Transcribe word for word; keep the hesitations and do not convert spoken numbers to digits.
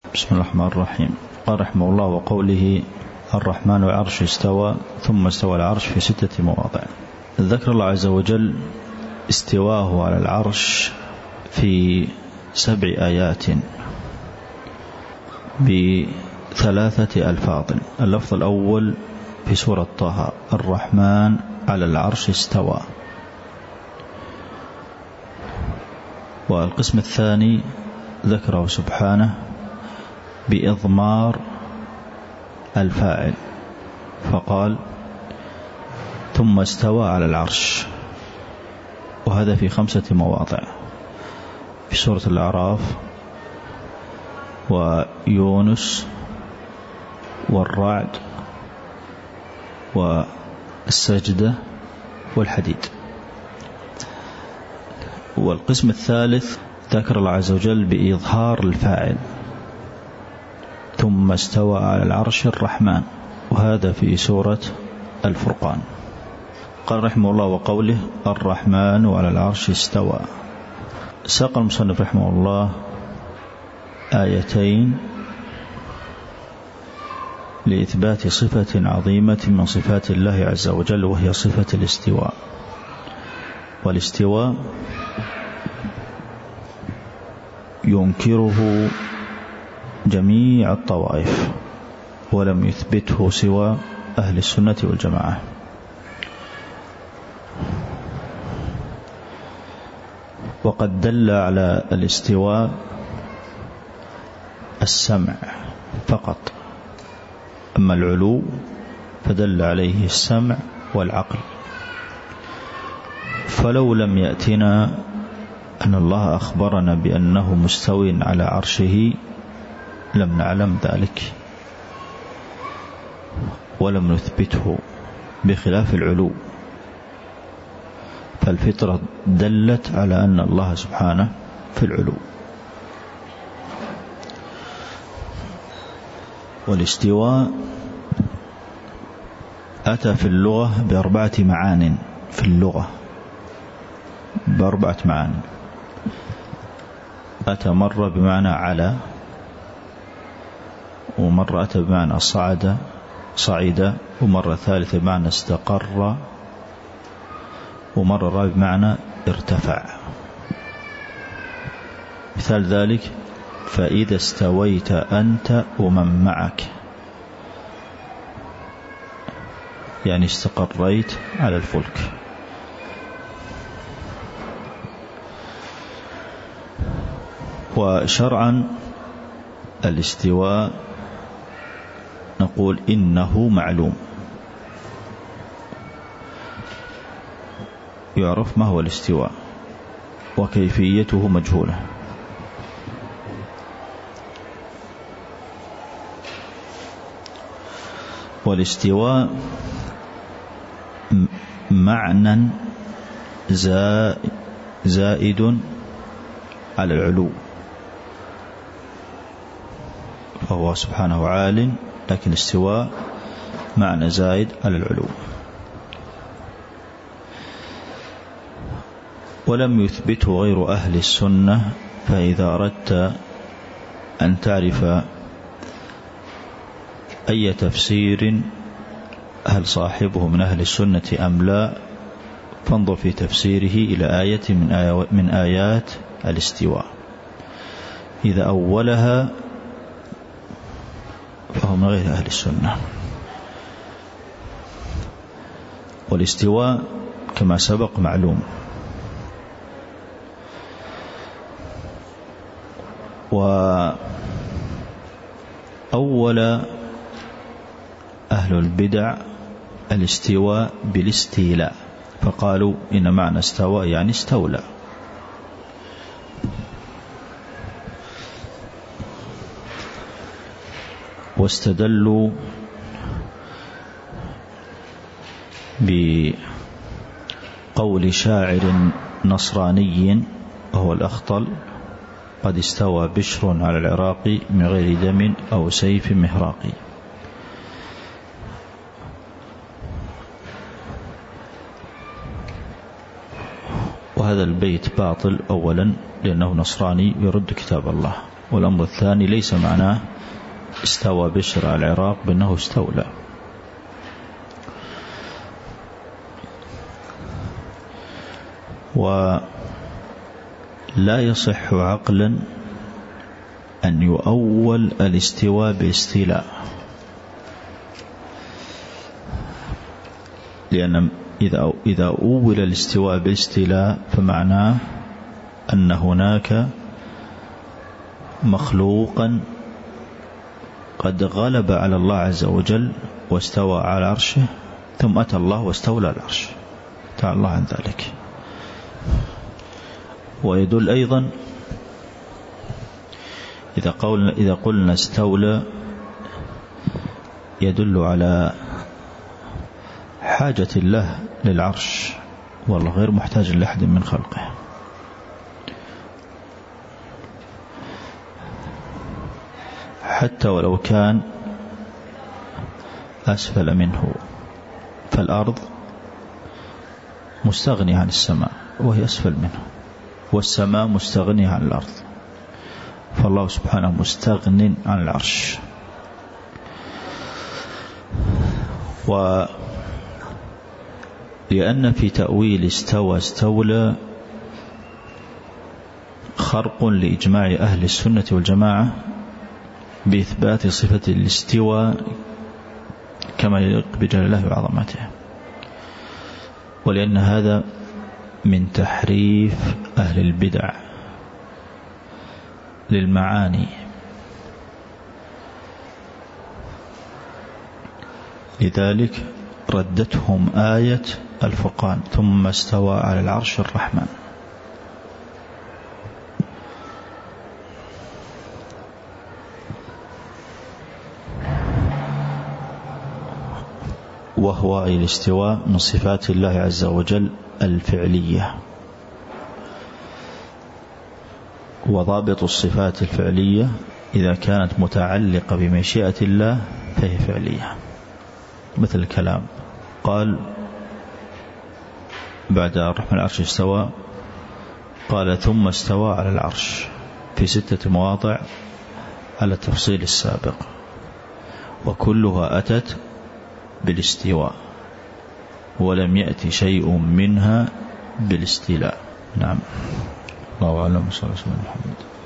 بسم الله الرحمن الرحيم. قال رحمه الله: وقوله الرحمن على العرش استوى ثم استوى العرش في ستة مواضع. ذكر الله عز وجل استواه على العرش في سبع آيات بثلاثة ألفاظ. اللفظ الأول في سورة طه: الرحمن على العرش استوى. والقسم الثاني ذكره سبحانه بإضمار الفاعل فقال: ثم استوى على العرش، وهذا في خمسة مواضع: في سورة الأعراف ويونس والرعد والسجدة والحديد. والقسم الثالث ذكر الله عز وجل بإظهار الفاعل: ثم استوى على العرش الرحمن، وهذا في سورة الفرقان. قال رحمه الله: وقوله الرحمن على العرش استوى. ساق المصنف رحمه الله آيتين لإثبات صفة عظيمة من صفات الله عز وجل، وهي صفة الاستواء. والاستواء ينكره جميع الطوائف، ولم يثبته سوى أهل السنة والجماعة. وقد دل على الاستواء السمع فقط، أما العلو فدل عليه السمع والعقل. فلو لم يأتنا أن الله أخبرنا بأنه مستوٍ على عرشه لم نعلم ذلك ولم نثبته، بخلاف العلو، فالفطرة دلت على أن الله سبحانه في العلو. والاستواء أتى في اللغة بأربعة معان، في اللغة بأربعة معان. أتى مرة بمعنى على، ومرة أتى بمعنى صعد صعيدة، ومرة ثالثة بمعنى استقر، ومرة رابعة بمعنى ارتفع. مثال ذلك: فإذا استويت أنت ومن معك، يعني استقريت على الفلك. وشرعا الاستواء نقول إنه معلوم، يعرف ما هو الاستواء، وكيفيته مجهولة. والاستواء معنى زائد على العلو، فهو سبحانه عال، لكن الاستواء معنى زائد على العلو. ولم يثبته غير أهل السنة. فإذا أردت أن تعرف أي تفسير هل صاحبه من أهل السنة أم لا، فانظر في تفسيره إلى آية من, آي من آيات الاستواء. إذا أولها فهو من غير أهل السنة. والاستواء كما سبق معلوم. وأول أهل البدع الاستواء بالاستيلاء، فقالوا إن معنى استوى يعني استولى. واستدلوا بقول شاعر نصراني وهو الأخطل: قد استوى بشر على العراق من غير دم أو سيف مهراقي. وهذا البيت باطل أولا، لأنه نصراني يرد كتاب الله. والأمر الثاني ليس معناه استوى بشر على العراق بأنه استولى. ولا يصح عقلا أن يؤول الاستواء باستيلاء، لأن إذا إذا أول الاستواء باستيلاء فمعناه أن هناك مخلوقا قد غلب على الله عز وجل واستوى على عرشه، ثم أتى الله واستولى على العرش، تعالى الله عن ذلك. ويدل أيضا إذا قلنا إذا قلنا استولى يدل على حاجة الله للعرش، والله غير محتاج لأحد من خلقه. حتى ولو كان أسفل منه، فالأرض مستغنية عن السماء وهي أسفل منه، والسماء مستغنية عن الأرض، فالله سبحانه مستغن عن العرش. ولأن في تأويل استوى استولى خرق لإجماع أهل السنة والجماعة بإثبات صفة الاستواء كما يليق بجلال الله وعظمته، ولأن هذا من تحريف أهل البدع للمعاني، لذلك ردتهم آية الفرقان ثم استوى على العرش الرحمن. وهو الاستواء من صفات الله عز وجل الفعلية، وضابط الصفات الفعلية إذا كانت متعلقة بمشيئة الله فهي فعلية، مثل الكلام قال بعد الرحمن العرش استوى، قال ثم استوى على العرش في ستة مواضع على التفصيل السابق، وكلها أتت بالاستواء، ولم يأتي شيء منها بالاستيلاء. نعم، الله أعلم. صلى الله عليه وسلم.